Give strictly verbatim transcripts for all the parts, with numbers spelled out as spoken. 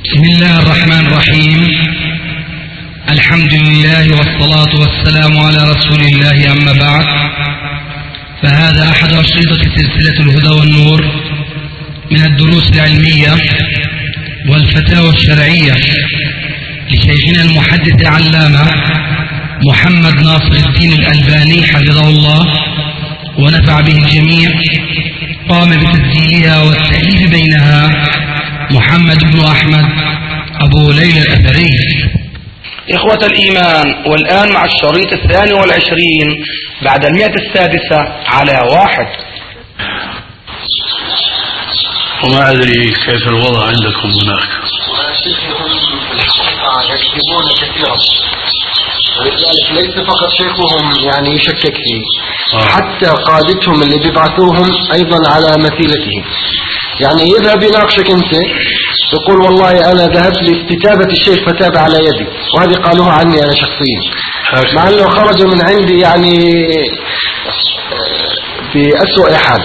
بسم الله الرحمن الرحيم. الحمد لله والصلاة والسلام على رسول الله، أما بعد، فهذا أحد أشرطة سلسلة الهدى والنور من الدروس العلمية والفتاوى الشرعية لشيخنا المحدث العلامة محمد ناصر الدين الألباني حفظه الله ونفع به الجميع. قام بتسجيلها والتأليف بينها محمد بن أحمد أبو ليلى الأثري. إخوة الإيمان، والآن مع الشريط الثاني والعشرين بعد المئة السادسة على واحد. وما أدري كيف الوضع عندكم هناك. يكذبون كثيرا، ولذلك ليس فقط شيخهم يعني يشكك فيه، آه. حتى قادتهم اللي بيبعثوهم أيضا على مثيلته. يعني يذهب يناقشك أنت، يقول والله أنا ذهبت لاستتابة الشيخ فتاب على يدي، وهذه قالوها عني أنا شخصيا، مع أنه خرج من عندي يعني بأسوأ حال.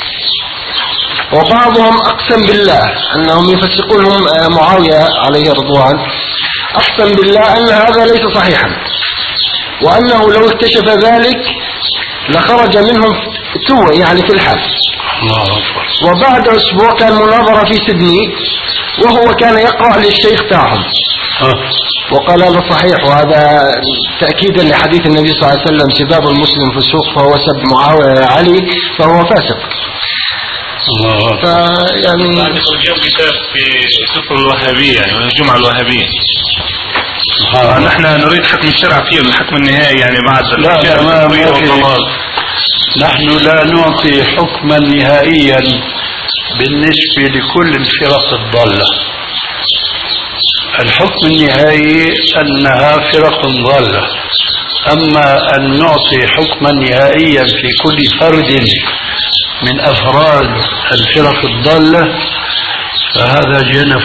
وبعضهم أقسم بالله أنهم يفسقونهم معاوية عليه رضوان، أقسم بالله أن هذا ليس صحيحا، وأنه لو اكتشف ذلك لخرج منهم توه يعني في الحال. وبعد أسبوع كان مناظرة في سيدني، وهو كان يقرأ للشيخ تاعهم وقال هذا صحيح، وهذا تأكيدا لحديث النبي صلى الله عليه وسلم سباب المسلم فسوق، فهو سب معاوية علي فهو فاسق. الله. فيعني اليوم كتاب في سفر الوهابية، يعني الجمعة الوهابية. آه. نحن نريد حكم الشرع فيه، الحكم النهائي يعني بعد لا لا ما ما نحن لا نعطي حكما نهائيا بالنسبة لكل الفرق الضالة. الحكم النهائي أنها فرق ضالة، أما أن نعطي حكما نهائيا في كل فرد من أفراد الفرق الضالة فهذا جنف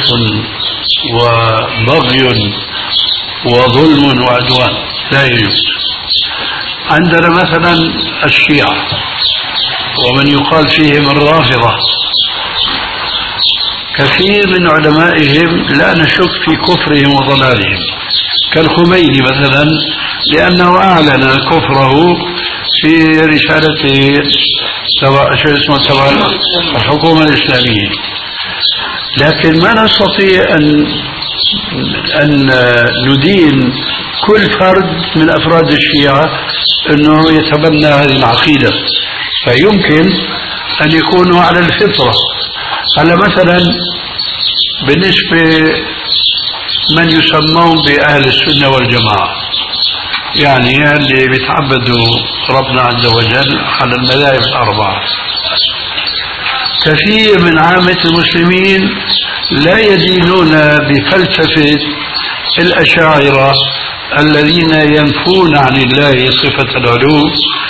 وبغي وظلم وعدوان لا يجوز. عندنا مثلا الشيعة ومن يقال فيهم الرافضة، كثير من علمائهم لا نشك في كفرهم وضلالهم، كالخميني مثلا، لأنه أعلن كفره في رسالته تبع شو اسمه تبع الحكومة الإسلامية. لكن ما نستطيع أن أن ندين كل فرد من أفراد الشيعة أنه يتبنى هذه العقيدة، فيمكن أن يكونوا على الفطرة. هلا مثلا بالنسبة من يسمون بأهل السنة والجماعة، يعني اللي بيتعبدوا ربنا عز وجل على المذاهب الأربعة، كثير من عامة المسلمين لا يدينون بفلسفة الأشاعرة الذين ينفون عن الله صفة العلو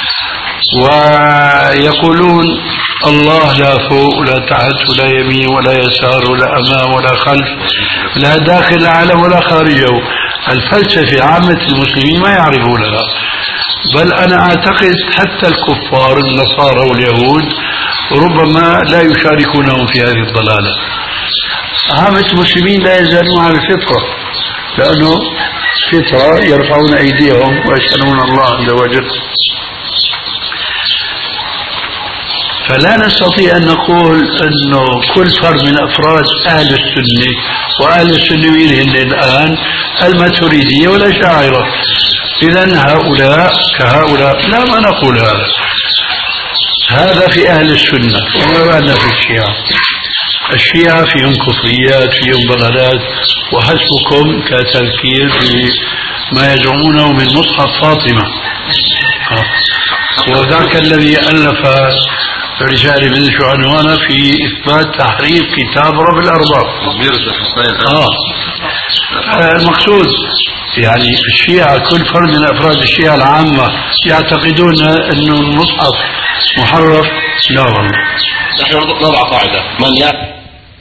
ويقولون الله لا فوق ولا تحت ولا يمين ولا يسار ولا أمام ولا خلف، لا داخل العالم ولا خارجه. الفلسفة عامة المسلمين ما يعرفونها، بل أنا أعتقد حتى الكفار النصارى واليهود ربما لا يشاركونهم في هذه الضلالة. عامة المسلمين لا يزالون على الفطرة، لأنه فطرة يرفعون أيديهم ويسألون الله عز وجل. فلا نستطيع أن نقول أنه كل فرد من أفراد أهل السنة، وأهل السنة هن الآن الماتريدية والأشاعرة، إذن هؤلاء كهؤلاء، لا ما نقول هذا. هذا في أهل السنة، وما بالنا في الشيعة. الشيعة فيهم كفريات، فيهم ضلالات، وحسبكم كتذكير بما يزعمونه من مصحف فاطمة، وذاك الذي ألف رسالة من شو عنوانها في إثبات تحريف كتاب رب الأرباب. آه. المقصود يعني الشيعة كل فرد من أفراد الشيعة العامة يعتقدون أنه المصحف محرف. لا والله، نحن نضع قاعدة من يأتي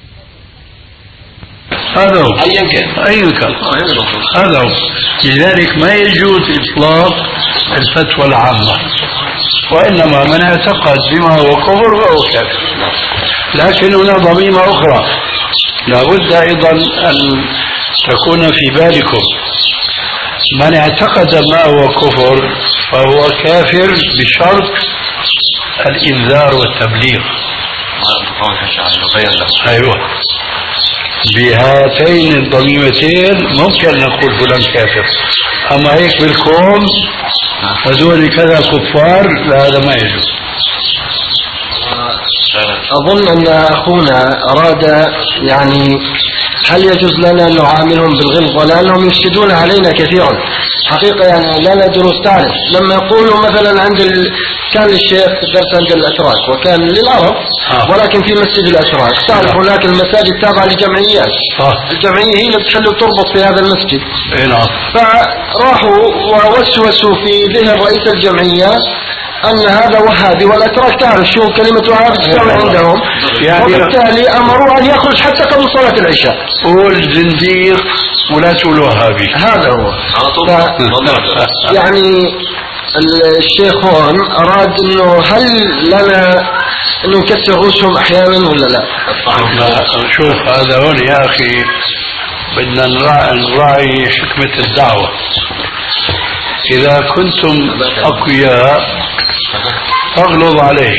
هذا هو أيا كان أيا كان هذا هو. لذلك ما يجوز إطلاق الفتوى العامة، وإنما من اعتقد بما هو كفر فهو كافر. لكن هنا ضميمة أخرى، لابد أيضا أن تكون في بالكم من اعتقد ما هو كفر فهو كافر بشرط الإنذار والتبليغ. أيوة، بهاتين الضميمتين ممكن نقول فلان كافر، أما هيك بالكون هذول كذا كفار لا، هذا ما يجوز. أظن أن أخونا أراد يعني هل يجوز لنا أن نعاملهم بالغلظة لأنهم يفسدون علينا كثيرا حقيقة. يعني لنا دروس تعرف لما يقولوا مثلا عند ال... كان للشيخ درس عند الأتراك وكان للعرب ولكن في مسجد الأتراك، تعرف هناك المساجد تابعة لجمعيات، الجمعية هي اللي بتحل وتربط في هذا المسجد. فراحوا ووسوسوا في ذهن رئيس الجمعية أن هذا وهابي، والأتراك تعرف شو كلمة وهابي تساوي عندهم، وبالتالي أمروا أن يخرج حتى قبل صلاة العشاء. قول زنديق ولا تقول وهابي، هذا هو. ف... يعني الشيخ هون أراد أنه هل لنا أنه نكسر رؤوسهم أحيانا ولا لا؟ شوف هذا هون يا أخي بدنا نراعي حكمة الدعوة. إذا كنتم أقوياء أغلظ عليه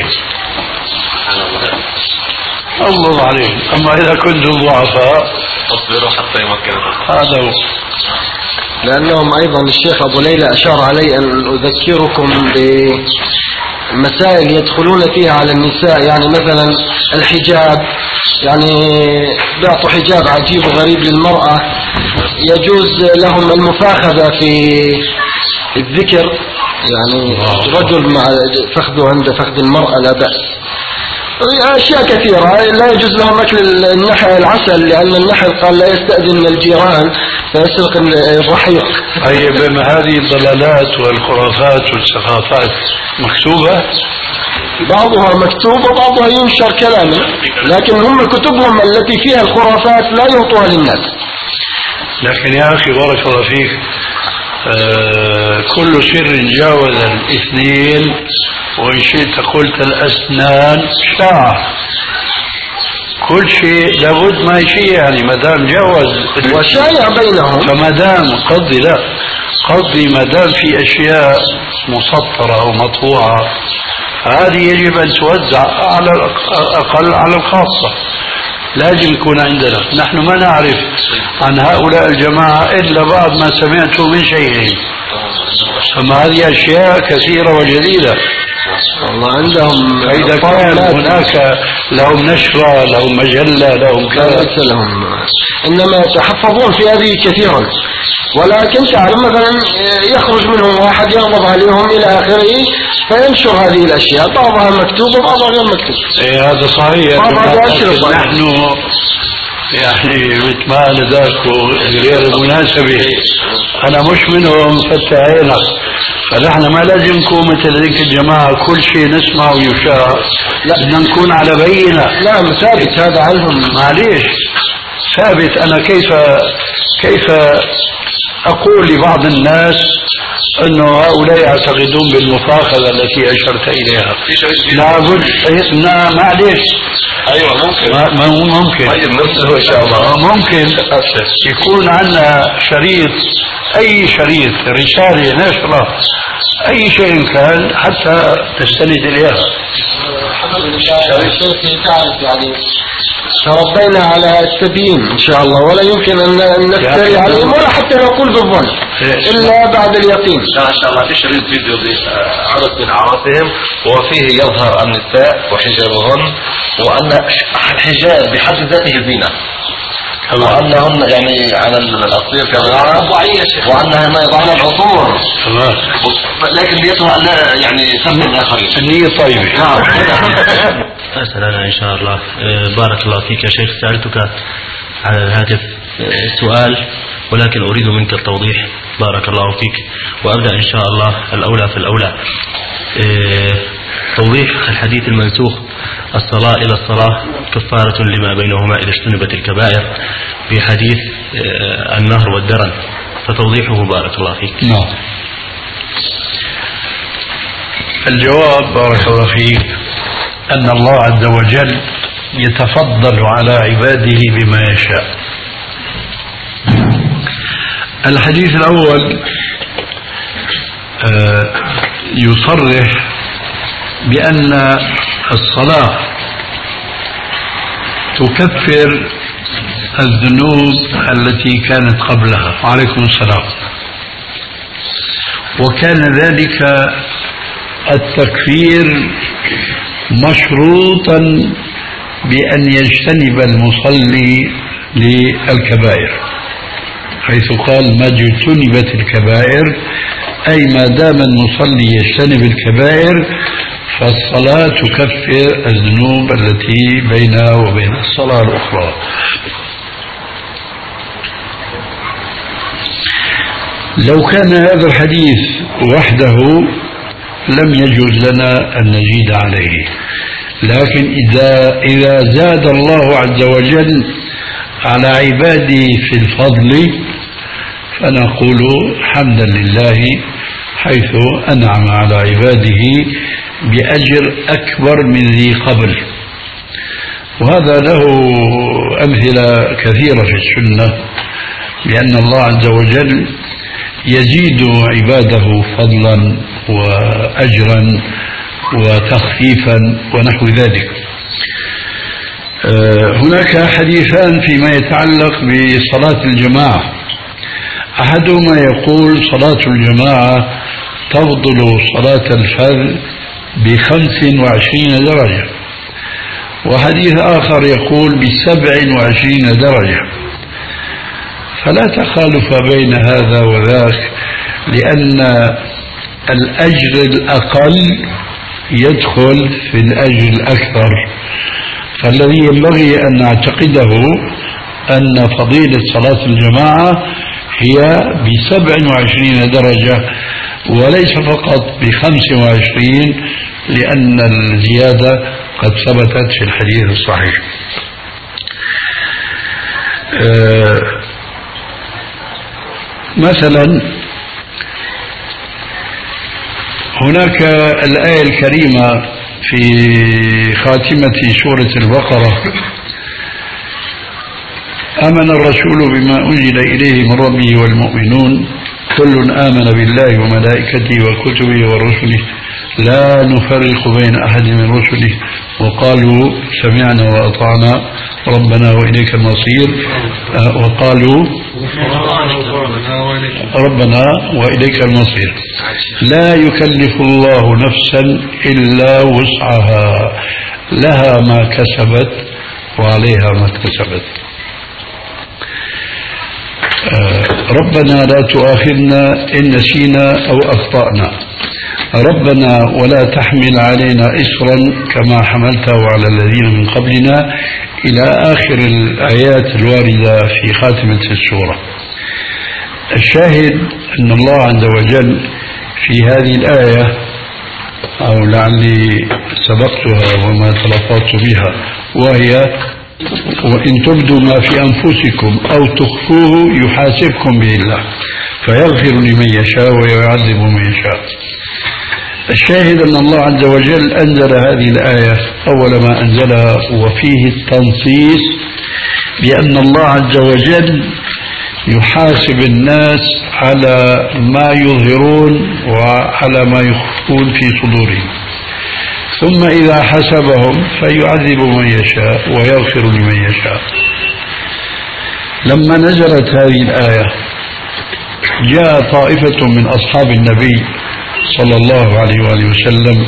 أغلظ عليه، أما إذا كنتم ضعفاء اصبروا حتى يمكن. هذا هو. لأنهم أيضا الشيخ أبو ليلى أشار علي أن أذكركم بمسائل يدخلون فيها على النساء، يعني مثلا الحجاب، يعني بيعطوا حجاب عجيب وغريب للمرأة، يجوز لهم المفاخذة في الذكر، يعني رجل مع فخذه عند فخذ المرأة لا بأس. أشياء كثيرة. لا يجوز لهم أكل النحل العسل لأن النحل قال لا يستأذن من الجيران فيسرق الرحيق. طيب هذه الضلالات والخرافات والسخافات مكتوبة؟ بعضها مكتوب وبعضها ينشر كلاما، لكن هم كتبهم التي فيها الخرافات لا يعطوها للناس. لكن يا أخي بارك الله فيك، آه كل سر جاوز الاثنين، وإن شئت قلت الأسنان شاع. كل شيء لابد ما شيء، يعني ما دام جاوز وشايع بينهم، فما دام قضي لا قضي ما دام في أشياء مسطرة أو مطبوعة هذه يجب أن توزع على الأقل على الخاصة. لازم يكون عندنا، نحن ما نعرف عن هؤلاء الجماعة إلا بعض ما سمعته من شيئين، أما هذه أشياء كثيرة وجديدة. والله عندهم إذا كان هناك لهم نشرة لهم مجلة لهم كذا لهم، إنما يتحفظون في هذه كثيرا، ولكن تعلم مثلا يخرج منهم واحد يغضب عليهم إلى آخره فينشر هذه الأشياء، بعضها مكتوب وبعضها غير مكتوب. إيه هذا صحيح. نحن يعني مثل ما أنا ذاك غير المناسبة أنا مش منهم فتح عينك، فنحن ما لازم نكون مثل ذيك الجماعة كل شيء نسمع ويشاع، بدنا نكون على بينة. لا ثابت هذا عنهم، معليش ثابت. أنا كيف كيف أقول لبعض الناس أنه هؤلاء يعتقدون بالمفاخذة التي أشرت إليها؟ لابد لا معليش. أيوة ممكن ما ممكن طيب نفسه إن شاء الله ممكن يكون عندنا شريط، أي شريط رسالة نشرة أي شيء كان حتى تستند إليها. شيخي تعرف يعني تربينا على التبيين إن شاء الله، ولا يمكن أن نفتري عليهم ولا حتى نقول بالظن إلا بعد اليقين. إن شاء الله في شريط فيديو عرض من أعرافهم وفيه يظهر النساء وحجابهن، وأن الحجاب بحد ذاته زينة، وأنهن يعني على الأصيل كمان، وأنها ما يضعن العطور، لكن نيتها لا يعني تم الآخرين. النية طيبة. نعم. أسأل أنا إن شاء الله. بارك الله فيك يا شيخ، سألتك على الهاتف سؤال ولكن أريد منك التوضيح. بارك الله فيك. وأبدأ إن شاء الله الأولى في الأولى. توضيح الحديث المنسوخ: الصلاة إلى الصلاة كفارة لما بينهما إذا اجتنبت الكبائر، في حديث النهر والدرن، فتوضيحه بارك الله فيك. نعم. الجواب بارك الله فيك أن الله عز وجل يتفضل على عباده بما يشاء. الحديث الأول يصرح بأن الصلاة تكفر الذنوب التي كانت قبلها. وعليكم السلام. وكان ذلك التكفير مشروطا بأن يجتنب المصلي للكبائر، حيث قال ما اجتنبت الكبائر، أي ما دام المصلي يجتنب الكبائر فالصلاة تكفر الذنوب التي بينها وبين الصلاة الأخرى. لو كان هذا الحديث وحده لم يجوز لنا أن نزيد عليه، لكن إذا إذا زاد الله عز وجل على عباده في الفضل فنقول حمدا لله حيث أنعم على عباده بأجر أكبر من ذي قبل. وهذا له أمثلة كثيرة في السنة، لأن الله عز وجل يزيد عباده فضلا وأجرا وتخفيفا ونحو ذلك. هناك حديثان فيما يتعلق بصلاة الجماعة. أحدهما يقول صلاة الجماعة تفضل صلاة الفرد بخمس وعشرين درجة، وحديث آخر يقول بسبع وعشرين درجة، فلا تخالف بين هذا وذاك، لأن الأجر الأقل يدخل في الأجر الأكثر. فالذي ينبغي أن نعتقده أن فضيلة صلاة الجماعة هي بسبع وعشرين درجة وليس فقط بخمس وعشرين، لأن الزيادة قد ثبتت في الحديث الصحيح. أه مثلا هناك الآية الكريمة في خاتمة سورة البقرة: آمن الرسول بما أنزل إليه من ربه والمؤمنون كل آمن بالله وملائكته وكتبه ورسله لا نفرق بين أحد من رسله وقالوا سمعنا وأطعنا ربنا وإليك المصير وقالوا ربنا وإليك المصير. لا يكلف الله نفسا إلا وسعها لها ما كسبت وعليها ما اكتسبت. ربنا لا تؤاخذنا إن نسينا أو أخطأنا، ربنا ولا تحمل علينا إصرا كما حملته على الذين من قبلنا، إلى آخر الآيات الواردة في خاتمة السورة. الشاهد أن الله عز وجل في هذه الآية، أو لعلي سبقتها وما تلفظت بها، وهي: وإن تبدوا ما في أنفسكم أو تخفوه يحاسبكم به الله فيغفر لمن يشاء ويعذب من يشاء. الشاهد أن الله عز وجل أنزل هذه الآية أول ما أنزلها، وفيه التنصيص بأن الله عز وجل يحاسب الناس على ما يظهرون وعلى ما يخفون في صدورهم، ثم إذا حسبهم فيعذب من يشاء ويغفر لمن يشاء. لما نزلت هذه الآية جاء طائفة من أصحاب النبي صلى الله عليه وآله وسلم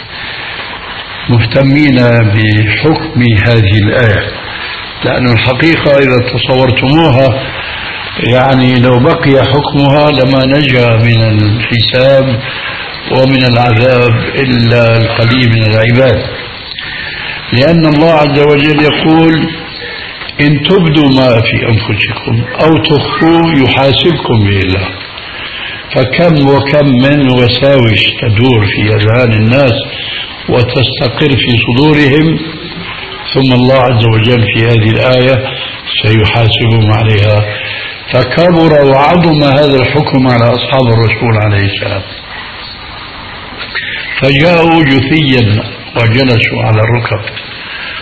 مهتمين بحكم هذه الآية، لأن الحقيقة إذا تصورتموها يعني لو بقي حكمها لما نجا من الحساب ومن العذاب إلا القليل من العباد، لأن الله عز وجل يقول: إن تبدوا ما في أنفسكم أو تخفوه يحاسبكم به الله. فكم وكم من وساوس تدور في أذهان الناس وتستقر في صدورهم، ثم الله عز وجل في هذه الآية سيحاسبهم عليها. فكبر وعظم هذا الحكم على أصحاب الرسول عليه السلام، فجاءوا جثيا وجلسوا على الركب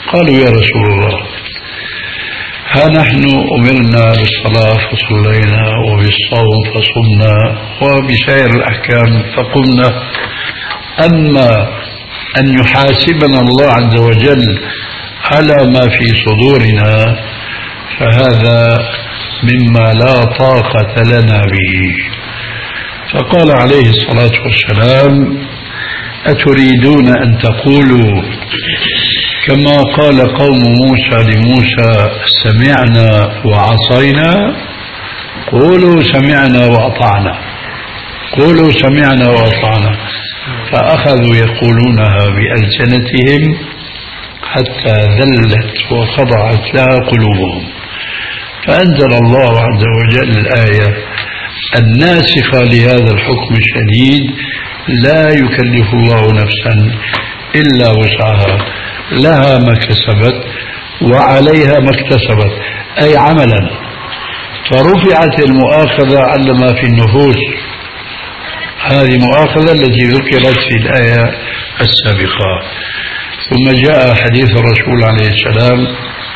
قالوا يا رسول الله ها نحن أمرنا بالصلاة فصلينا وبالصوم فصمنا وبسائر الأحكام فقمنا، أما أن يحاسبنا الله عز وجل على ما في صدورنا فهذا مما لا طاقة لنا به. فقال عليه الصلاة والسلام أتريدون أن تقولوا كما قال قوم موسى لموسى سمعنا وعصينا؟ قولوا سمعنا وأطعنا، قولوا سمعنا وأطعنا. فأخذوا يقولونها بألسنتهم حتى ذلت وخضعت لها قلوبهم، فأنزل الله عز وجل الآية الناسخة لهذا الحكم الشديد: لا يكلف الله نفسا إلا وسعها لها ما كسبت وعليها ما اكتسبت، أي عملا. فرفعت المؤاخذة على ما في النفوس، هذه مؤاخذة التي ذكرت في الآية السابقة. ثم جاء حديث الرسول عليه السلام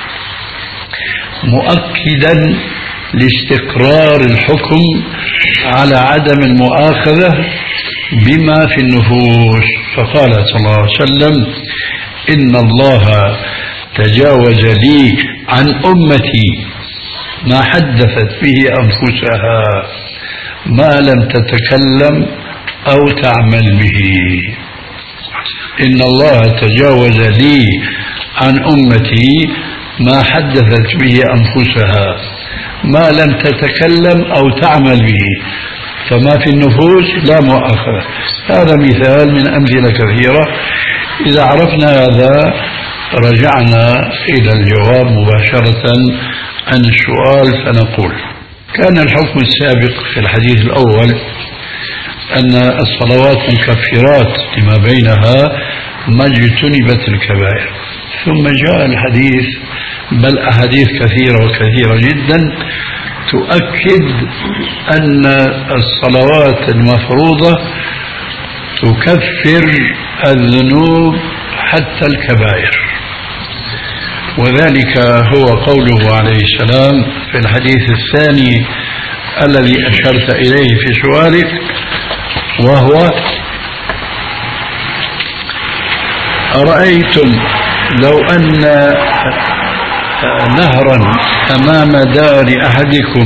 مؤكدا لاستقرار الحكم على عدم المؤاخذة بما في النفوس، فقال صلى الله عليه وسلم إن الله تجاوز لي عن أمتي ما حدثت به أنفسها ما لم تتكلم أو تعمل به. إن الله تجاوز لي عن أمتي ما حدثت به أنفسها ما لم تتكلم أو تعمل به، فما في النفوس لا مؤاخذة. هذا مثال من أمثلة كثيرة. إذا عرفنا هذا رجعنا إلى الجواب مباشرة عن السؤال، فنقول كان الحكم السابق في الحديث الأول أن الصلوات مكفرات لما بينها ما اجتنبت الكبائر، ثم جاء الحديث بل أحاديث كثيرة وكثيرة جدا تؤكد أن الصلوات المفروضة تكفر الذنوب حتى الكبائر، وذلك هو قوله عليه السلام في الحديث الثاني الذي أشرت إليه في سؤالك، وهو أرأيتم لو أن نهرا أمام دار أحدكم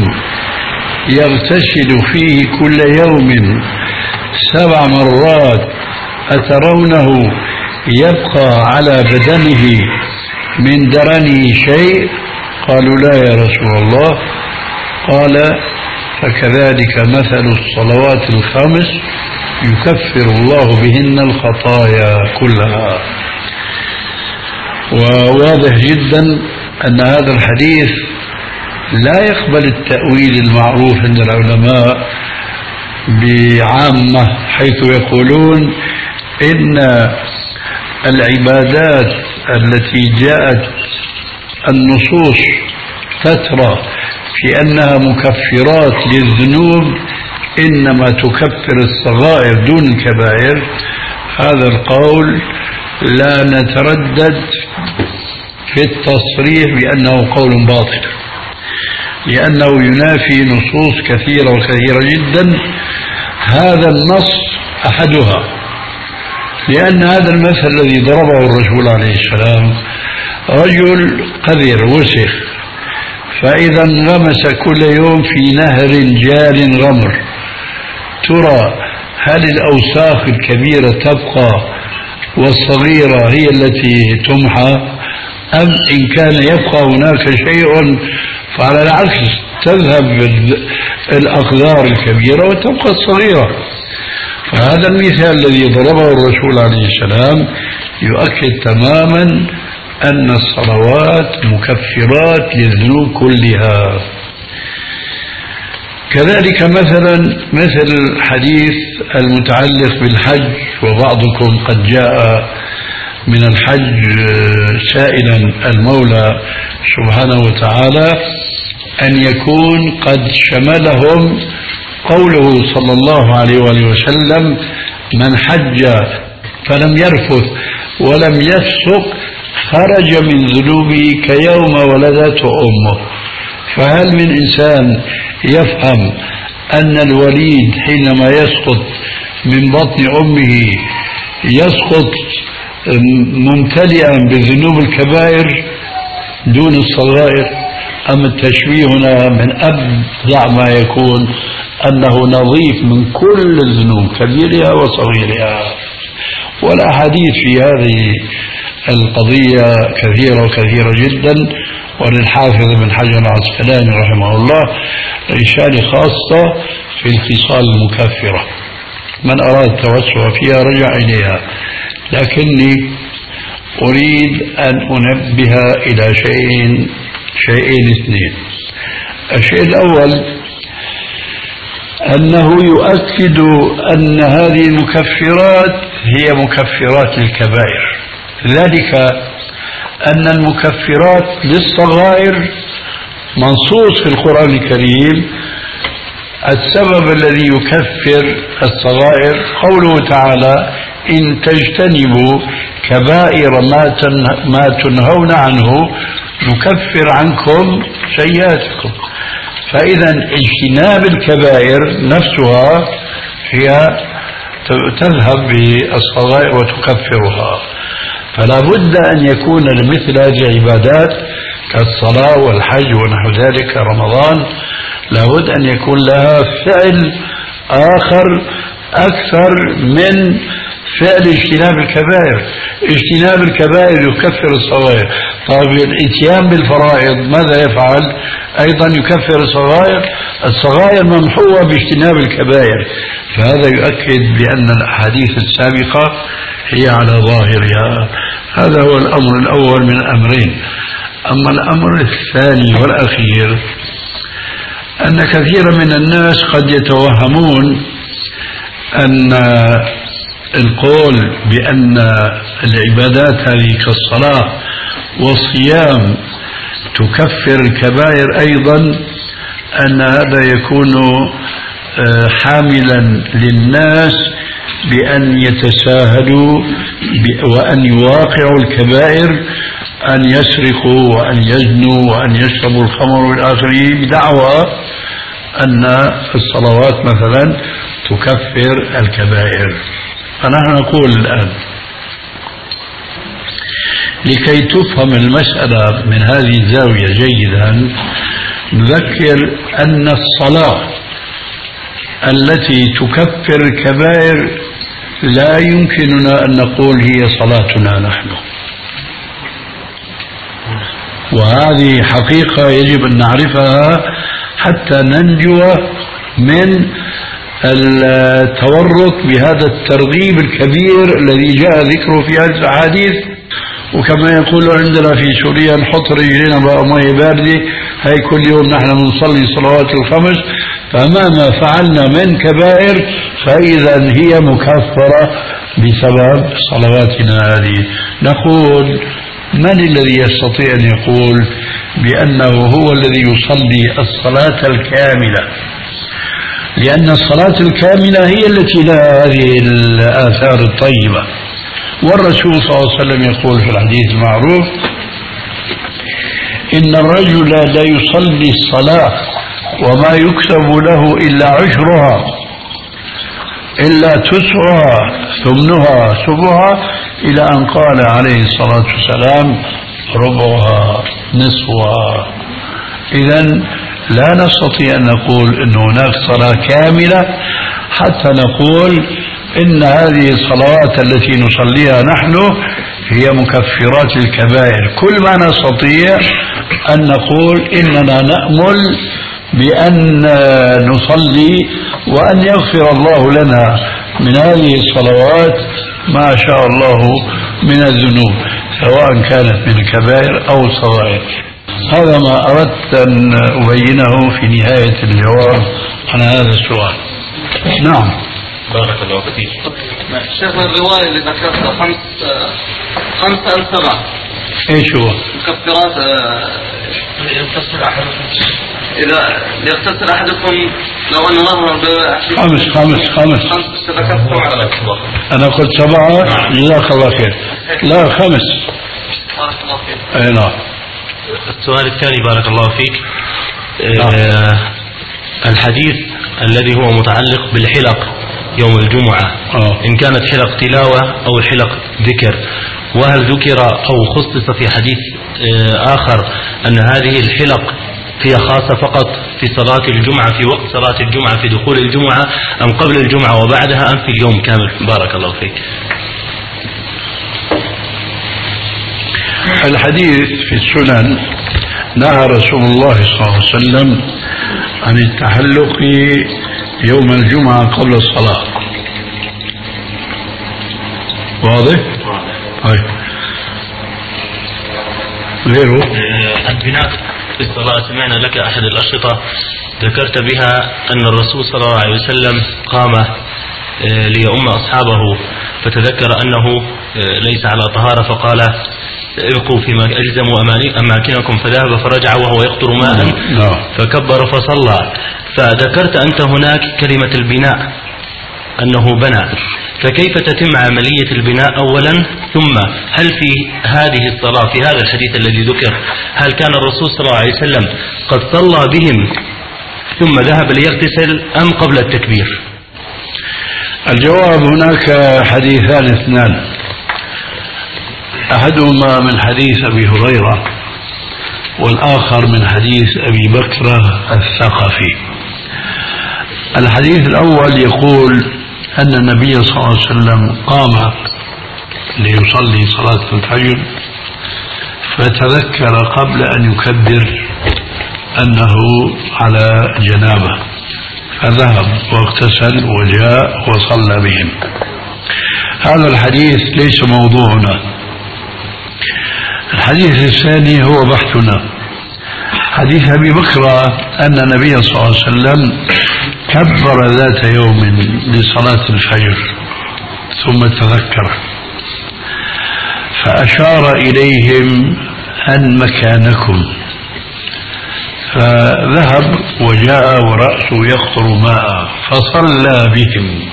يغتسل فيه كل يوم سبع مرات أترونه يبقى على بدنه من درنه شيء؟ قالوا لا يا رسول الله. قال فكذلك مثل الصلوات الخمس يكفر الله بهن الخطايا كلها. وواضح جدا أن هذا الحديث لا يقبل التأويل المعروف عند العلماء بعامة، حيث يقولون إن العبادات التي جاءت النصوص تترى في أنها مكفرات للذنوب إنما تكفر الصغائر دون الكبائر. هذا القول لا نتردد في التصريح بأنه قول باطل، لأنه ينافي نصوص كثيرة وكثيرة جدا. هذا النص أحدها، لأن هذا المثل الذي ضربه الرسول عليه السلام رجل قذر وسخ، فإذا انغمس كل يوم في نهر جار غمر، ترى هل الأوساخ الكبيرة تبقى والصغيرة هي التي تمحى، أم إن كان يبقى هناك شيء فعلى العكس تذهب الأقدار الكبيرة وتبقى الصغيرة؟ فهذا المثال الذي ضربه الرسول عليه السلام يؤكد تماما أن الصلوات مكفرات للذنوب كلها. كذلك مثلا مثل الحديث المتعلق بالحج، وبعضكم قد جاء من الحج سائلا المولى سبحانه وتعالى أن يكون قد شملهم قوله صلى الله عليه وآله وسلم من حج فلم يرفث ولم يفسق خرج من ذنوبه كيوم ولدته أمه. فهل من إنسان يفهم أن الوليد حينما يسقط من بطن أمه يسقط ممتلئا بذنوب الكبائر دون الصغائر؟ أم التشبيه هنا من أبدع ما يكون أنه نظيف من كل الذنوب كبيرها وصغيرها؟ والأحاديث في هذه القضية كثيرة وكثيرة جدا، وللحافظ ابن حجر العسقلاني رحمه الله رسالة خاصة في الخصال المكفرة، من أراد التوسع فيها رجع إليها. لكني أريد أن أنبه إلى شيئين شيئين اثنين. الشيء الأول أنه يؤكد أن هذه المكفرات هي مكفرات الكبائر، ذلك أن المكفرات للصغائر منصوص في القرآن الكريم. السبب الذي يكفر الصغائر قوله تعالى: إن تجتنبوا كبائر ما ما تنهون عنه نكفر عنكم سيئاتكم. فإذا اجتناب الكبائر نفسها هي تذهب بالصغائر وتكفرها. فلا بد أن يكون مثل هذه العبادات كالصلاة والحج ونحو ذلك رمضان لا بد أن يكون لها فعل آخر أكثر من فعل اجتناب الكبائر. اجتناب الكبائر يكفر الصغائر. طيب الاتيان بالفرائض ماذا يفعل؟ أيضا يكفر الصغائر. الصغائر ممحوة باجتناب الكبائر. فهذا يؤكد بأن الأحاديث السابقة هي على ظاهرها. هذا هو الأمر الأول من الأمرين. أما الأمر الثاني والأخير أن كثير من الناس قد يتوهمون أن القول بأن العبادات هذه كالصلاة والصيام تكفر الكبائر أيضا، أن هذا يكون حاملا للناس بأن يتساهلوا وأن يواقعوا الكبائر، أن يسرقوا وأن يزنوا وأن يشربوا الخمر والآخرين بدعوى أن الصلوات مثلا تكفر الكبائر. فنحن نقول الآن لكي تفهم المسألة من هذه الزاوية جيدا نذكر أن الصلاة التي تكفر الكبائر لا يمكننا أن نقول هي صلاتنا نحن، وهذه حقيقة يجب أن نعرفها حتى ننجو من التورط بهذا الترغيب الكبير الذي جاء ذكره في هذه الأحاديث. وكما يقول عندنا في سوريا نحط رجلنا بمية باردة، هاي كل يوم نحن نصلي صلوات الخمس، فمهما فعلنا من كبائر فإذا هي مكفرة بسبب صلواتنا هذه. نقول من الذي يستطيع أن يقول بأنه هو الذي يصلي الصلاة الكاملة؟ لأن الصلاة الكاملة هي التي لها هذه الآثار الطيبة. والرسول صلى الله عليه وسلم يقول في الحديث المعروف: إن الرجل لا يصلي الصلاة وما يكتب له إلا عشرها إلا تسعها ثمنها سبعها، إلى أن قال عليه الصلاة والسلام: ربعها نصفها. إذن لا نستطيع أن نقول أن هناك صلاة كاملة حتى نقول إن هذه الصلوات التي نصليها نحن هي مكفرات الكبائر. كل ما نستطيع أن نقول إننا نأمل بأن نصلي وأن يغفر الله لنا من هذه الصلوات ما شاء الله من الذنوب، سواء كانت من الكبائر أو الصغائر. هذا ما أردت أن أبينه في نهاية الجواب عن هذا السؤال. نعم. بارك الله فيك. شيخ الرواية اللي ذكرتها خمس خمسة أم سبعة؟ إيش هو؟ مكفرات يغتسل أحدكم إذا يغتسل أحدكم لو أن نهر خمس خمس خمس خمس ذكرتم على أنا قلت سبعة. جزاك الله خير. لا خمس. بارك الله فيك. أي نعم. السؤال الثاني بارك الله فيك. نعم. آه الحديث الذي هو متعلق بالحلق يوم الجمعة، آه. إن كانت حلق تلاوة أو حلق ذكر، وهل ذكر أو خصص في حديث آه آخر أن هذه الحلق هي خاصة فقط في صلاة الجمعة، في وقت صلاة الجمعة، في دخول الجمعة، أم قبل الجمعة وبعدها، أم في اليوم كامل؟ بارك الله فيك. الحديث في السنن نهى رسول الله صلى الله عليه وسلم عن التحلق يوم الجمعة قبل الصلاة. واضح؟ طيب غيره؟ البناء في الصلاة، سمعنا لك أحد الأشرطة ذكرت بها أن الرسول صلى الله عليه وسلم قام ليؤم أصحابه فتذكر أنه ليس على طهارة فقال ابقوا فيما ألزموا أماكنكم، فذهب فرجع وهو يقطر ماء فكبر فصلى. فذكرت أنت هناك كلمة البناء أنه بنى، فكيف تتم عملية البناء أولا؟ ثم هل في هذه الصلاة في هذا الحديث الذي ذكر هل كان الرسول صلى الله عليه وسلم قد صلى بهم ثم ذهب ليغتسل أم قبل التكبير؟ الجواب هناك حديثان اثنان، أحدهما من حديث أبي هريرة والآخر من حديث أبي بكر الثقفي. الحديث الأول يقول أن النبي صلى الله عليه وسلم قام ليصلي صلاة الفجر فتذكر قبل أن يكبر أنه على جنابه فذهب واغتسل وجاء وصلى بهم. هذا الحديث ليس موضوعنا. الحديث الثاني هو بحثنا، حديث أبي بكر أن النبي صلى الله عليه وسلم كبر ذات يوم لصلاة الفجر ثم تذكر فأشار إليهم أن مكانكم، فذهب وجاء ورأسه يقطر ماء فصلى بهم.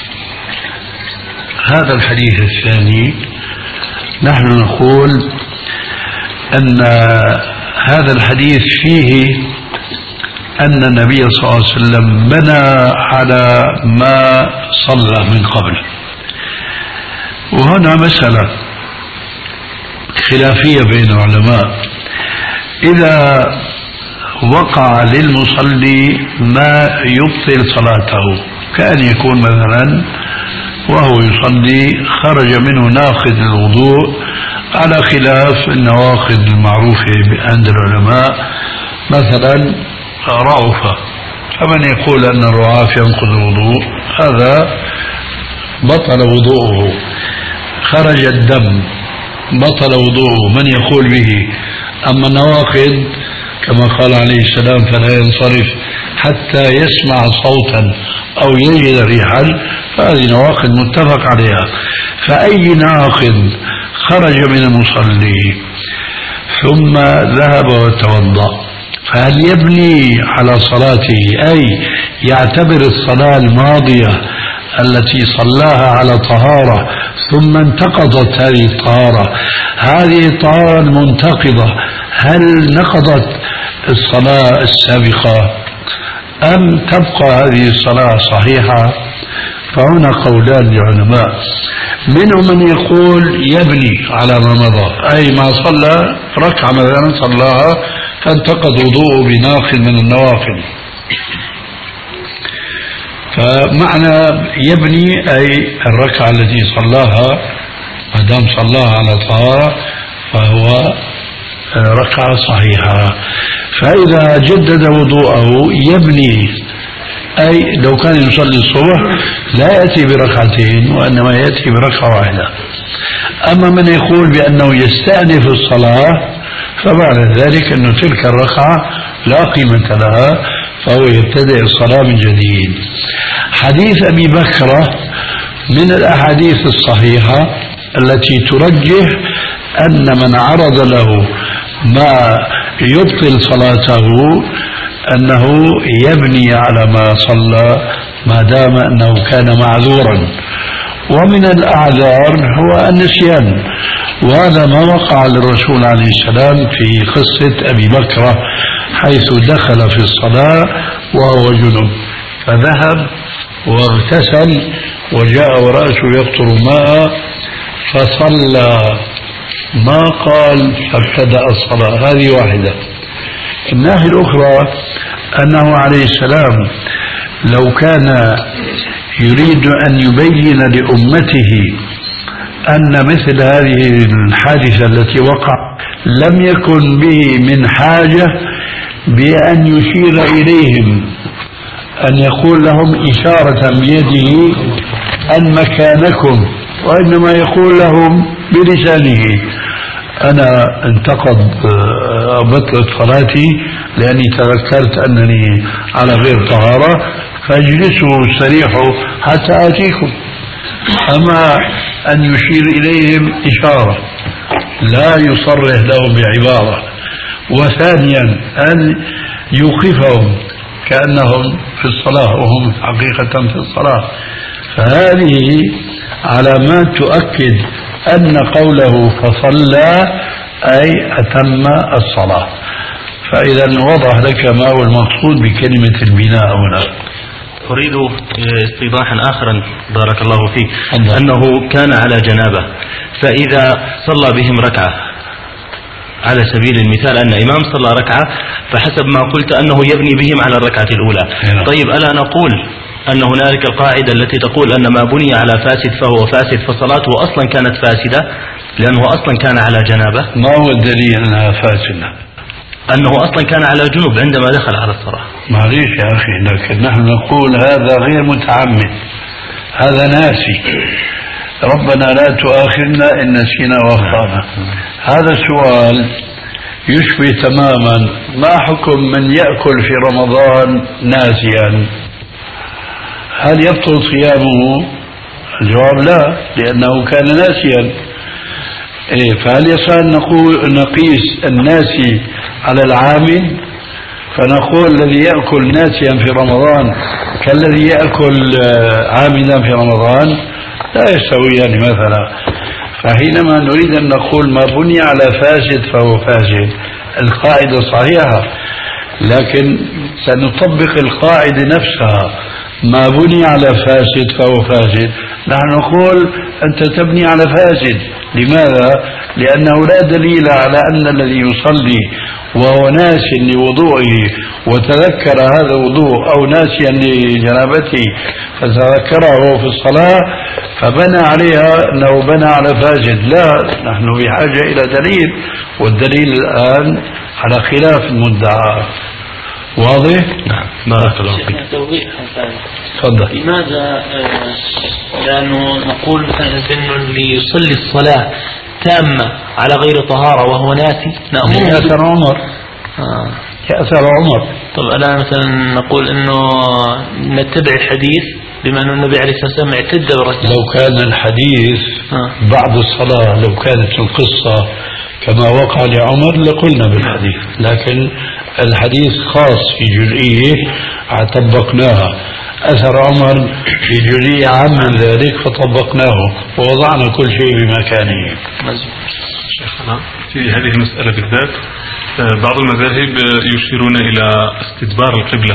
هذا الحديث الثاني نحن نقول أن هذا الحديث فيه أن النبي صلى الله عليه وسلم بنى على ما صلى من قبل. وهنا مسألة خلافية بين العلماء، إذا وقع للمصلي ما يبطل صلاته كأن يكون مثلا وهو يصلي خرج منه ناقض الوضوء على خلاف النواقض المعروفة عند العلماء، مثلا رعفة، فمن يقول أن الرعاف ينقض الوضوء هذا بطل وضوءه. خرج الدم بطل وضوءه، من يقول به. أما النواقض كما قال عليه السلام فلا ينصرف حتى يسمع صوتا أو يجد ريحا، فهذه نواقض متفق عليها. فأي ناقض خرج من المصلي ثم ذهب وتوضأ فهل يبني على صلاته، أي يعتبر الصلاة الماضية التي صلاها على طهارة ثم انتقضت هذه الطهارة، هذه الطهارة المنتقضة هل نقضت الصلاة السابقة أم تبقى هذه الصلاة صحيحة؟ فهنا قولان للعلماء، منهم من يقول يبني على ما مضى، أي ما صلى ركعة مثلا صلاها فانتقض وضوءه بناقض من النوافل، فمعنى يبني أي الركعة التي صلاها ما دام صلاها على طهارة فهو ركعة صحيحة. فإذا جدد وضوءه يبني، أي لو كان يصلي الصبح لا يأتي بركعتين وإنما يأتي بركعة واحدة. أما من يقول بأنه يستأنف الصلاة فمعنى ذلك أن تلك الركعة لا قيمة لها فهو يبتدئ الصلاة من جديد. حديث أبي بكر من الأحاديث الصحيحة التي ترجح أن من عرض له ما يبطل صلاته أنه يبني على ما صلى ما دام أنه كان معذورا. ومن الأعذار هو النسيان، وهذا ما وقع للرسول عليه السلام في قصة أبي بكر حيث دخل في الصلاة وهو جنب فذهب واغتسل وجاء ورأسه يقطر ماء فصلى، ما قال فابتدأ الصلاة. هذه واحدة. الناحية الأخرى أنه عليه السلام لو كان يريد أن يبين لأمته أن مثل هذه الحادثة التي وقع لم يكن به من حاجة بأن يشير إليهم، أن يقول لهم إشارة بيده أن مكانكم، وإنما يقول لهم بلسانه أنا انتقض بطلت صلاتي لأني تذكرت أنني على غير طهارة فاجلسوا استريحوا حتى آتيكم. أما أن يشير إليهم إشارة لا يصرح لهم بعبارة، وثانيا أن يوقفهم كأنهم في الصلاة وهم حقيقة في الصلاة. فهذه علامات تؤكد أن قوله فصلى أي أتم الصلاة. فإذا وضح لك ما هو المقصود بكلمة البناء هنا. أريد استيضاحا آخرا بارك الله فيك، أنه كان على جنابة، فإذا صلى بهم ركعة على سبيل المثال أن إمام صلى ركعة، فحسب ما قلت أنه يبني بهم على الركعة الأولى. طيب ألا نقول أن هنالك القاعدة التي تقول أن ما بني على فاسد فهو فاسد، فصلاته أصلا كانت فاسدة لأنه أصلا كان على جنابة؟ ما هو الدليل أنها فاسدة؟ أنه أصلا كان على جنوب عندما دخل على الصلاة. معليش يا أخي، لكن نحن نقول هذا غير متعمد، هذا ناسي. ربنا لا تؤاخذنا إن نسينا وأخطأنا. هذا السؤال يشبه تماما ما حكم من يأكل في رمضان ناسيا، هل يبطل صيامه؟ الجواب لا، لأنه كان ناسيا. إيه، فهل يصح نقول نقيس الناسي على العامل؟ فنقول الذي يأكل ناسيا في رمضان كالذي يأكل عاملا في رمضان؟ لا يستويان مثلا. فحينما نريد أن نقول ما بني على فاسد فهو فاسد، القاعدة صحيحة، لكن سنطبق القاعدة نفسها، ما بني على فاسد فهو فاسد. نحن نقول أنت تبني على فاسد. لماذا؟ لأنه لا دليل على أن الذي يصلي وهو ناسي لوضوئه وتذكر هذا الوضوء أو ناسيا لجنابته فتذكره في الصلاة فبنى عليها أنه بنى على فاسد. لا، نحن بحاجة إلى دليل، والدليل الآن على خلاف المدعى. واضح؟ نعم بارك الله فيك. توضيح تفضل. لماذا؟ لأنه نقول أنه اللي يصلي الصلاة تامة على غير طهارة وهو ناسي نأمره يأثر عمر. آه. يأثر عمر. طب الآن مثلا نقول أنه نتبع الحديث بما أن النبي عليه الصلاة والسلام اعتد برجل. لو كان الحديث آه. بعد الصلاة، لو كانت القصة كما وقع لعمر لقلنا بالحديث، لكن الحديث خاص في جزئية طبقناها، أثر عمر في جزئية عام من ذلك فطبقناه ووضعنا كل شيء بمكانه. شيخنا في هذه المسألة بالذات بعض المذاهب يشيرون إلى استدبار القبلة،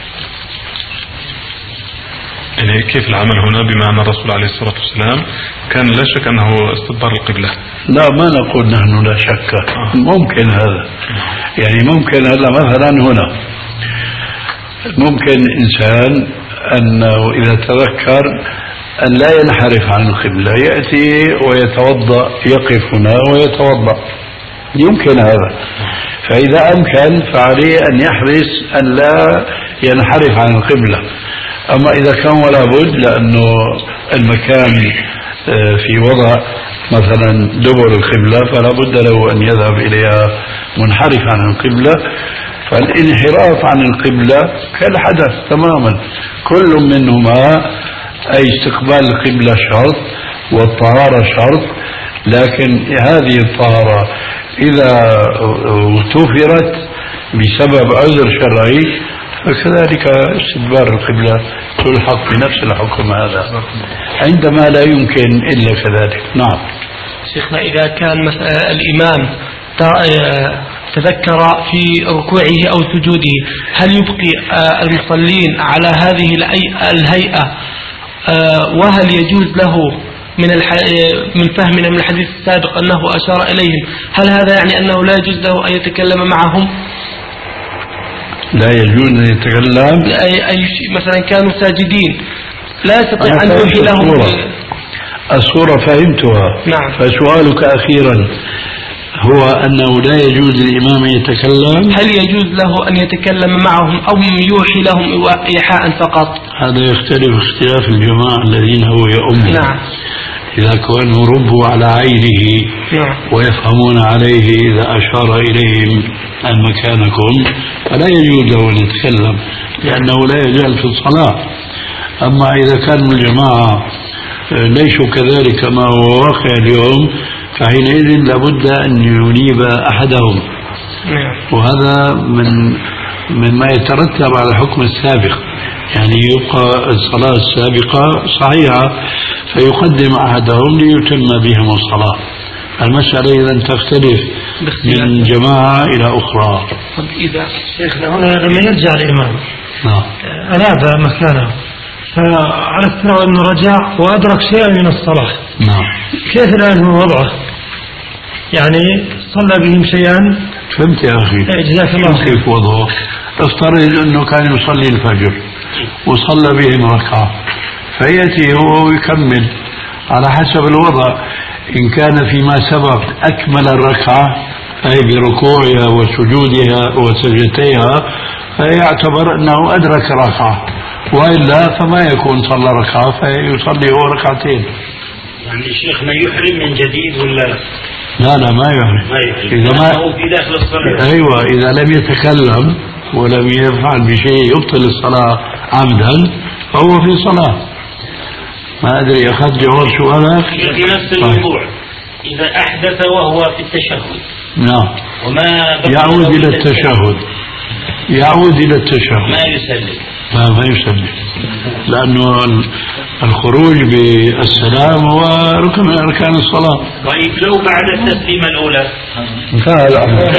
يعني كيف العمل هنا؟ بما أن الرسول عليه الصلاة والسلام كان لا شك أنه استدبار القبلة. لا، ما نقول نحن لا شك. آه. ممكن هذا، يعني ممكن هذا مثلا هنا ممكن إنسان أنه إذا تذكر أن لا ينحرف عن القبلة يأتي ويتوضأ، يقف هنا ويتوضأ، يمكن هذا. فإذا أمكن فعليه أن يحرص أن لا ينحرف عن القبلة. أما إذا كان ولا بد لأنه المكان في وضع مثلا دبر القبلة فلا بد له أن يذهب إليها منحرف عن القبلة، فالانحراف عن القبلة كالحدث تماما، كل منهما أي استقبال القبلة شرط والطهارة شرط، لكن هذه الطهارة إذا توفرت بسبب عذر شرعي فكذلك استدبار القبلة تلحق بنفس الحكم هذا عندما لا يمكن إلا كذلك. نعم. شيخنا إذا كان مثلا الإمام تذكر في ركوعه أو سجوده هل يبقي المصلين على هذه الهيئة وهل يجوز له من من فهمنا من الحديث السابق أنه أشار إليهم هل هذا يعني أنه لا يجوز له أن يتكلم معهم؟ لا يجوز أن يتكلم أي, أي شيء مثلا كانوا ساجدين لا يستطيع أن يوحي لهم الصورة. الصورة فهمتها. نعم. فسؤالك أخيرا هو أنه لا يجوز للإمام أن يتكلم. هل يجوز له أن يتكلم معهم أو يوحي لهم إيحاء فقط؟ هذا يختلف اختلاف الجماعة الذين هو يؤمن. نعم. إذا كانوا ربوا على عينه نعم. ويفهمون عليه إذا أشار إليهم أن مكانكم فلا يجوز له أن يتكلم لأنه لا يزال في الصلاة. أما إذا كانوا الجماعة ليسوا كذلك كما هو واقع اليوم فحينئذ لابد أن ينيب أحدهم. وهذا من مما يترتب على الحكم السابق يعني يبقى الصلاة السابقة صحيحة فيقدم أحدهم ليتم بهم الصلاة. المسألة إذا تختلف من جماعة إلى أخرى. إذا شيخنا هنا لما يرجع الإمام نعم أناب مكانه فعلى افتراض أنه رجع وأدرك شيئا من الصلاة. نعم. كيف الآن هو وضعه؟ يعني صلى بهم شيئا. فهمت يا أخي. جزاك الله. كيف وضعه؟ افترض أنه كان يصلي الفجر وصلى بهم ركعة فيأتي هو ويكمل على حسب الوضع. إن كان فيما سبق أكمل الركعة أي بركوعها وسجودها وسجدتها فيعتبر أنه أدرك ركعة وإلا فما يكون صلى ركعة فيصلي هو ركعتين. يعني شيخنا يحرم من جديد ولا لا لا ما يحرم. إذا ما في داخل الصلاة. أيوة إذا لم يتكلم ولم يفعل بشيء يبطل الصلاة عمدا فهو في صلاة. ما أدري أخذ جواب سؤالك. في نفس الموضوع إذا أحدث وهو في التشهد. نعم. وما يعود إلى التشهد. يعود إلى التشهد. ما يسلم. لا ما يسلم لأنه الخروج بالسلام هو ركن من أركان الصلاة. طيب لو بعد التسليمة الأولى انتهى الأمر.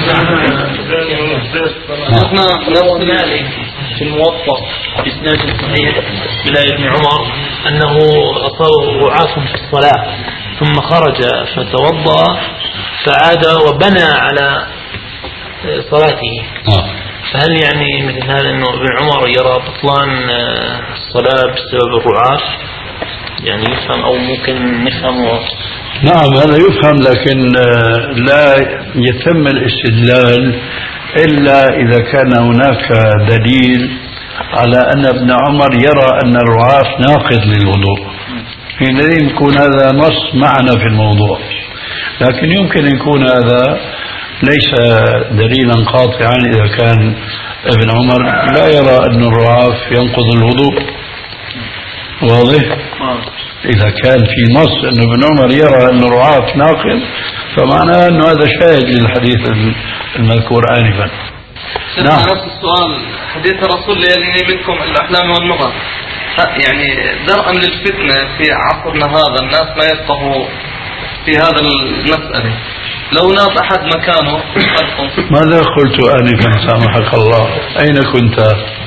شيخنا نفس مالك في الموطأ بإسناد صحيح إلى ابن عمر أنه أصاب رعاف في الصلاة ثم خرج فتوضأ فعاد وبنى على صلاته. فهل يعني مثل هذا أنه ابن عمر يرى بطلان الصلاة بسبب الرعاف يعني يفهم أو ممكن نفهمه؟ نعم هذا يفهم لكن لا يتم الاستدلال إلا إذا كان هناك دليل على أن ابن عمر يرى أن الرعاف ناقض للوضوء حينئذ يكون هذا نص معنا في الموضوع. لكن يمكن أن يكون هذا ليس دليلا قاطعا إذا كان ابن عمر لا يرى أن الرعاف ينقض الوضوء. واضح؟ إذا كان في نص أن ابن عمر يرى أن الرعاف ناقض فمعناه أن هذا شاهد للحديث المذكور آنفا. نعم. نفس السؤال حديث الرسول يليني منكم الأحلام والنهى يعني درءا للفتنة في عصرنا هذا الناس ما يفقهوا في هذا المسألة لو ناس أحد مكانه. ماذا قلت آنفا سامحك الله؟ أين كنت؟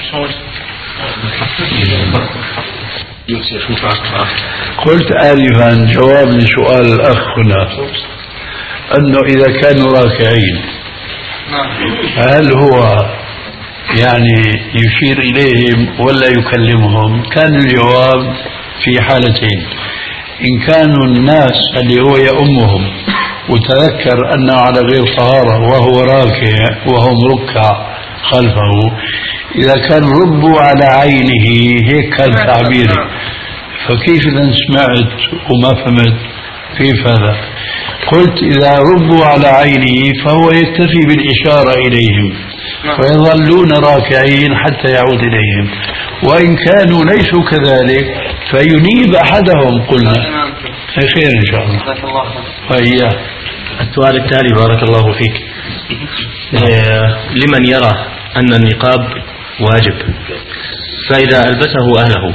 قلت آنفا جواب لسؤال الأخ هنا أنه إذا كانوا راكعين هل هو يعني يشير إليهم ولا يكلمهم؟ كان الجواب في حالتين. إن كانوا الناس اللي هو يأمهم وتذكر أنه على غير طهارة وهو راكع وهم ركع خلفه إذا كان ربوا على عينه هيك كان تعبيري فكيف إذا سمعت وما فهمت كيف هذا؟ قلت إذا ربوا على عينه فهو يكتفي بالإشارة إليهم فيظلون راكعين حتى يعود إليهم. وإن كانوا ليسوا كذلك فينيب أحدهم قلنا خير إن شاء الله. وإياه. السؤال التالي بارك الله فيك لمن يرى أن النقاب واجب، فإذا ألبسه أهله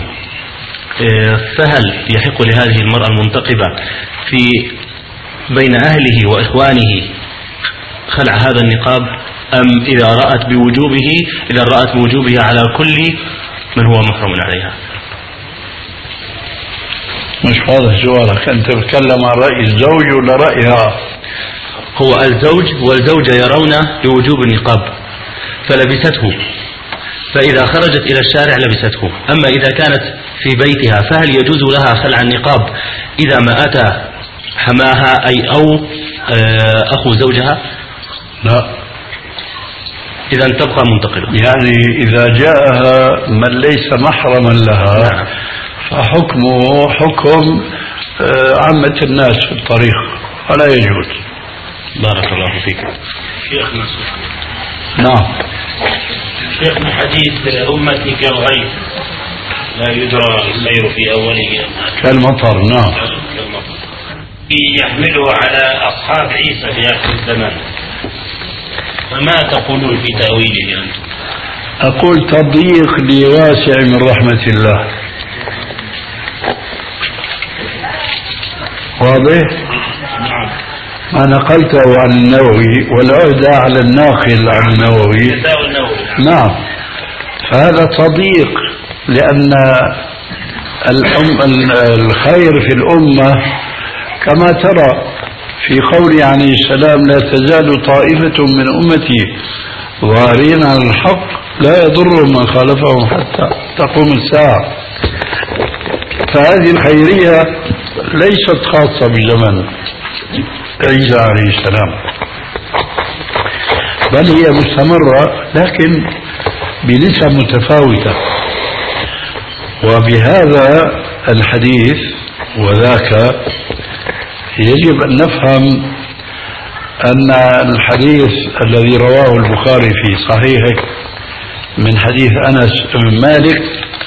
فهل يحق لهذه المرأة المنتقبة في بين أهله وإخوانه خلع هذا النقاب، أم إذا رأت بوجوبه إذا رأت بوجوبه على كل من هو محرم عليها؟ مش واضح سؤالك، أنت تتكلم عن رأي الزوج ولا رأيها؟ هو الزوج والزوجة يرون بوجوب النقاب فلبسته، فإذا خرجت إلى الشارع لبسته. أما إذا كانت في بيتها فهل يجوز لها خلع النقاب إذا ما أتى حماها أي أو أخو زوجها؟ لا، إذا تبقى منتقبة. يعني إذا جاءها من ليس محرما لها نعم. فحكمه حكم عامة الناس في الطريق ولا يجوز. بارك الله فيك. شيخنا نعم. شيخنا حديث أمتي كالغيث لا يدرى الخير في أوله كالمطر. نعم. يحمله على أصحاب عيسى في آخر الزمان، فما تقولون في تأويله أنتم؟ أقول تضييق لواسع من رحمة الله. واضح؟ نعم. ما نقلته عن النووي والعهدة على الناقل عن النووي. نعم. فهذا تضييق لأن الأم الخير في الأمة كما ترى في قوله عليه السلام: لا تزال طائفة من أمتي ظاهرين على الحق لا يضر من خالفهم حتى تقوم الساعة. فهذه الخيرية ليست خاصة بزمن عيسى عليه السلام، بل هي مستمرة لكن بنسب متفاوتة. وبهذا الحديث وذاك يجب أن نفهم أن الحديث الذي رواه البخاري في صحيحه من حديث أنس بن مالك: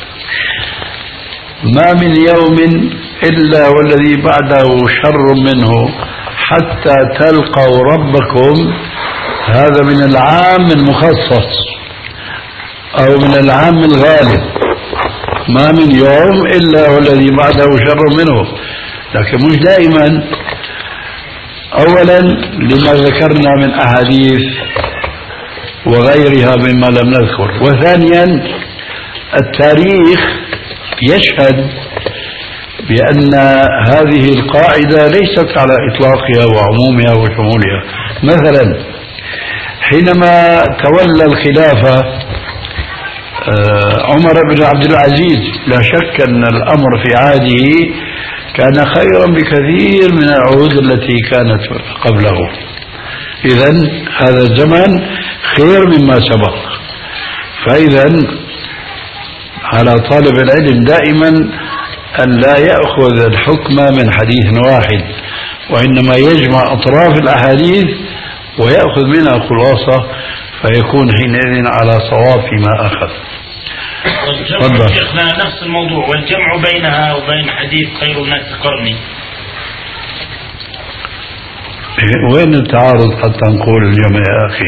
ما من يوم إلا والذي بعده شر منه حتى تلقوا ربكم. هذا من العام المخصص أو من العام الغالب. ما من يوم إلا والذي بعده شر منه، لكن مش دائما. أولا لما ذكرنا من أحاديث وغيرها مما لم نذكر، وثانيا التاريخ يشهد بأن هذه القاعدة ليست على إطلاقها وعمومها وشمولها. مثلا حينما تولى الخلافة عمر بن عبد العزيز، لا شك أن الأمر في عهده كان خيرا بكثير من العهود التي كانت قبله. إذن هذا الزمن خير مما سبق. فإذا على طالب العلم دائما أن لا يأخذ الحكم من حديث واحد، وإنما يجمع أطراف الأحاديث ويأخذ منها خلاصة، فيكون حينئذ على صواب فيما أخذ. والجمع شيخنا نفس الموضوع، والجمع بينها وبين حديث خير الناس قرني. وين التعارض حتى نقول الجمع يا أخي؟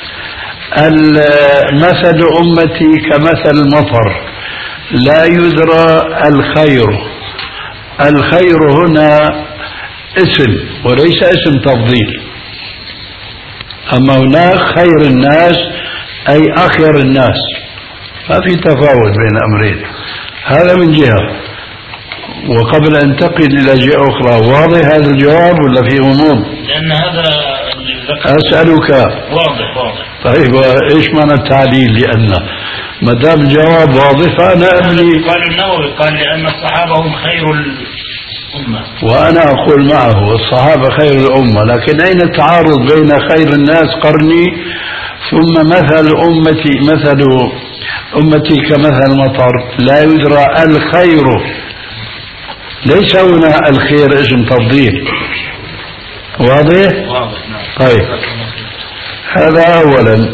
مثل أمتي كمثل المطر لا يدرى الخير. الخير هنا اسم وليس اسم تفضيل. أما هناك خير الناس أي أخير الناس، ما في تفاوت بين أمرين. هذا من جهة. وقبل أن انتقل إلى جهة أخرى، واضح هذا الجواب ولا في غموض؟ لأن هذا أسألك. واضح واضح. طيب إيش معنى التعليل؟ لأن ما دام الجواب واضح فأنا أبني. قال النووي قال لأن الصحابة هم خير الأمة، وأنا أقول معه الصحابة خير الأمة، لكن أين التعارض بين خير الناس قرني ثم مثل أمتي مثل أمتي كمثل المطر لا يدرى الخير؟ ليس هنا الخير اسم تفضيل. واضح؟ واضح. طيب هذا أولا.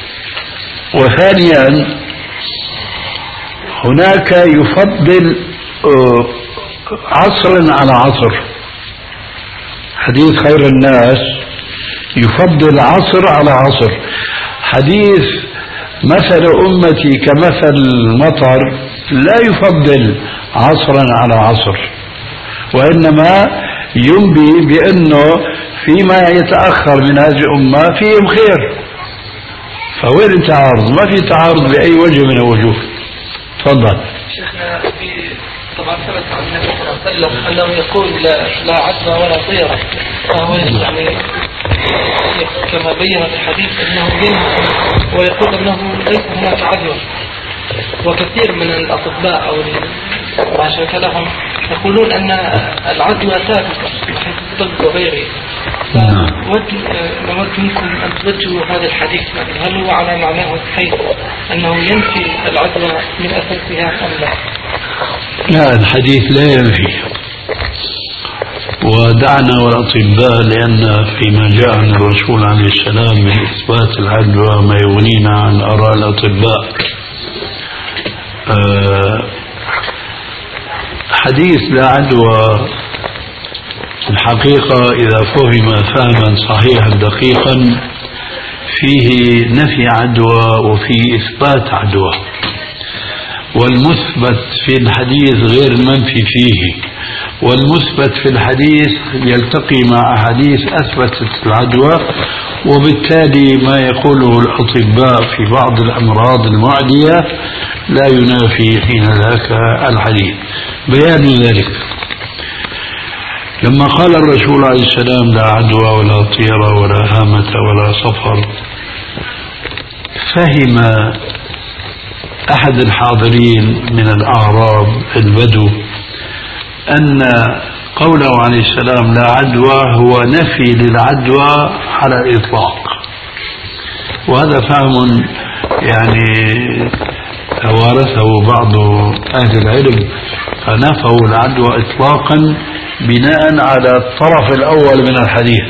وثانيا هناك يفضل عصر على عصر. حديث خير الناس يفضل عصر على عصر. حديث مثل أمتي كمثل المطر لا يفضل عصرا على عصر، وإنما ينبي بأنه فيما يتأخر من هذه الأمة فيهم خير. فوين التعارض؟ ما في تعارض بأي وجه من الوجوه. تفضل. شيخنا في طبعا ثبت عن النبي صلى الله عليه وسلم أنه يقول لا, لا عدوى ولا طيرة، فهو يعني كما بين في الحديث أنه ينهى ويقول أنه ليس هناك عدوى. وكثير من الأطباء أو ما شاك لهم يقولون أن العدوى ثابتة من حيث الطب وغيره. نود منكم أن توجهوا هذا الحديث، هل هو على معناه حيث أنه ينفي العدوى من أساسها أم لا؟ لا، الحديث لا ينفي. ودعنا والأطباء، لأن فيما جاء عن الرسول عليه السلام من إثبات العدوى ما يغنينا عن آراء الأطباء. أه حديث لا عدوى الحقيقة إذا فهم فهما صحيحا دقيقا فيه نفي عدوى وفيه إثبات عدوى، والمثبت في الحديث غير المنفي فيه، والمثبت في الحديث يلتقي مع أحاديث أثبتت العدوى، وبالتالي ما يقوله الأطباء في بعض الأمراض المعدية لا ينافي حين ذاك الحديث. بيان ذلك لما قال الرسول عليه السلام لا عدوى ولا طيرة ولا هامة ولا صفر، فهم أحد الحاضرين من الأعراب البدو أن قوله عليه السلام لا عدوى هو نفي للعدوى على الإطلاق، وهذا فهم يعني توارثه بعض أهل العلم، فنفوا العدوى إطلاقا بناء على الطرف الأول من الحديث.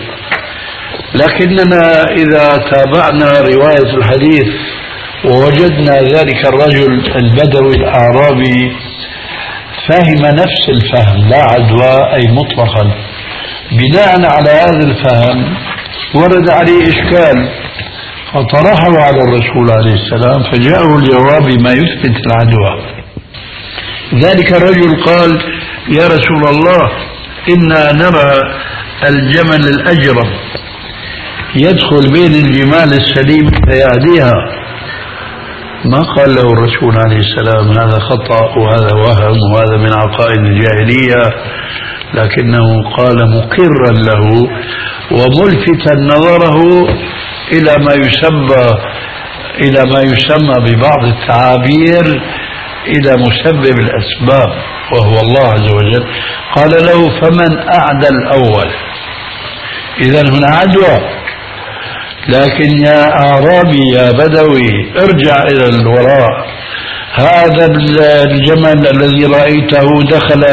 لكننا إذا تابعنا رواية الحديث ووجدنا ذلك الرجل البدوي الأعرابي فهم نفس الفهم لا عدوى أي مطلقا، بناء على هذا الفهم ورد عليه إشكال فطرحه على الرسول عليه السلام، فجاءه الجواب بما يثبت العدوى. ذلك الرجل قال يا رسول الله إنا نرى الجمل الأجرم يدخل بين الجمال السليم فيعديها. ما قال له الرسول عليه السلام هذا خطأ وهذا وهم وهذا من عقائد الجاهلية، لكنه قال مقرا له وملفتا نظره إلى ما يسمى إلى ما يسمى ببعض التعابير إلى مسبب الأسباب وهو الله عز وجل. قال له فمن أعدى الأول؟ إذا هنا عدوى. لكن يا أعرابي يا بدوي ارجع إلى الوراء، هذا الجمل الذي رأيته دخل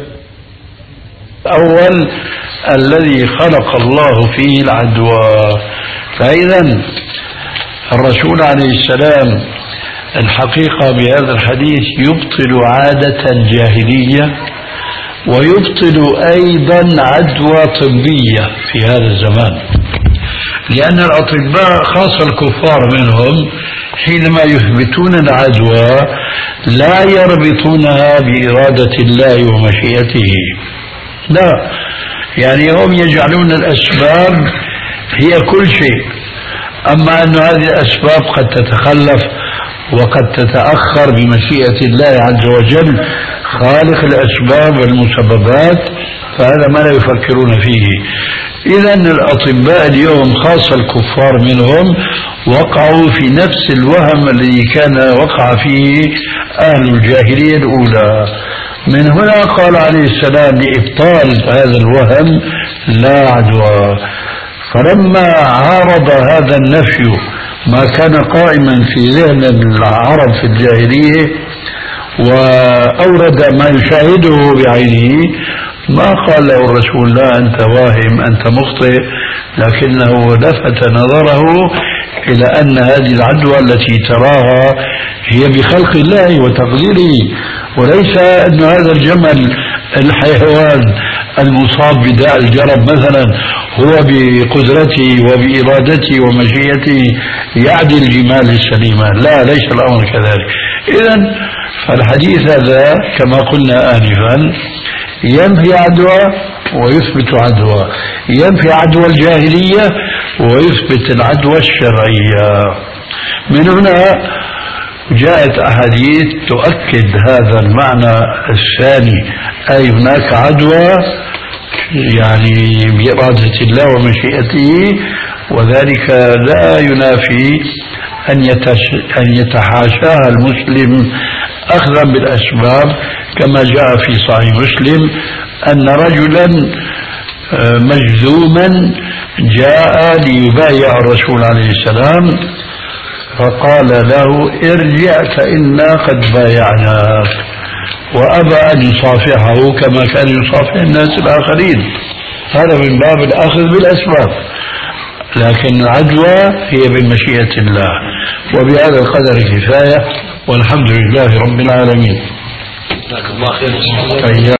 أول الذي خلق الله فيه العدوى. فإذا الرسول عليه السلام الحقيقة بهذا الحديث يبطل عادة جاهلية ويبطل أيضا عدوى طبية في هذا الزمان، لأن الأطباء خاصة الكفار منهم حينما يثبتون العدوى لا يربطونها بإرادة الله ومشيئته، لا، يعني هم يجعلون الأسباب هي كل شيء، أما أن هذه الأسباب قد تتخلف وقد تتأخر بمشيئة الله عز وجل خالق الأسباب والمسببات، فهذا ما لا يفكرون فيه. إذا الأطباء اليوم خاصة الكفار منهم وقعوا في نفس الوهم الذي كان وقع فيه أهل الجاهلية الأولى. من هنا قال عليه السلام لإبطال هذا الوهم لا عدوى. فلما عارض هذا النفي ما كان قائما في ذهن العرب في الجاهلية وأورد ما يشاهده بعينه، ما قال له الرسول لا أنت واهم أنت مخطئ، لكنه لفت نظره إلى أن هذه العدوى التي تراها هي بخلق الله وتقديره، وليس أن هذا الجمل الحيوان المصاب بداء الجرب مثلا هو بقدرته وبإرادته ومشيئته يعدل الجمال السليمة. لا، ليس الأمر كذلك. إذن فالحديث هذا كما قلنا آنفا ينفي عدوى ويثبت عدوى، ينفي عدوى الجاهلية ويثبت العدوى الشرعية. من هنا جاءت أحاديث تؤكد هذا المعنى الثاني، أي هناك عدوى يعني بإرادة الله ومشيئته، وذلك لا ينافي أن أن يتحاشاها المسلم أخذا بالأسباب، كما جاء في صحيح مسلم أن رجلا مجذوما جاء ليبايع الرسول عليه السلام فقال له ارجع فإنا قد بايعناك، وأبى أن يصافحه كما كان يصافح الناس الآخرين. هذا من باب الأخذ بالأسباب، لكن العدوى هي بمشيئة الله. وبهذا القدر كفاية، والحمد لله رب العالمين.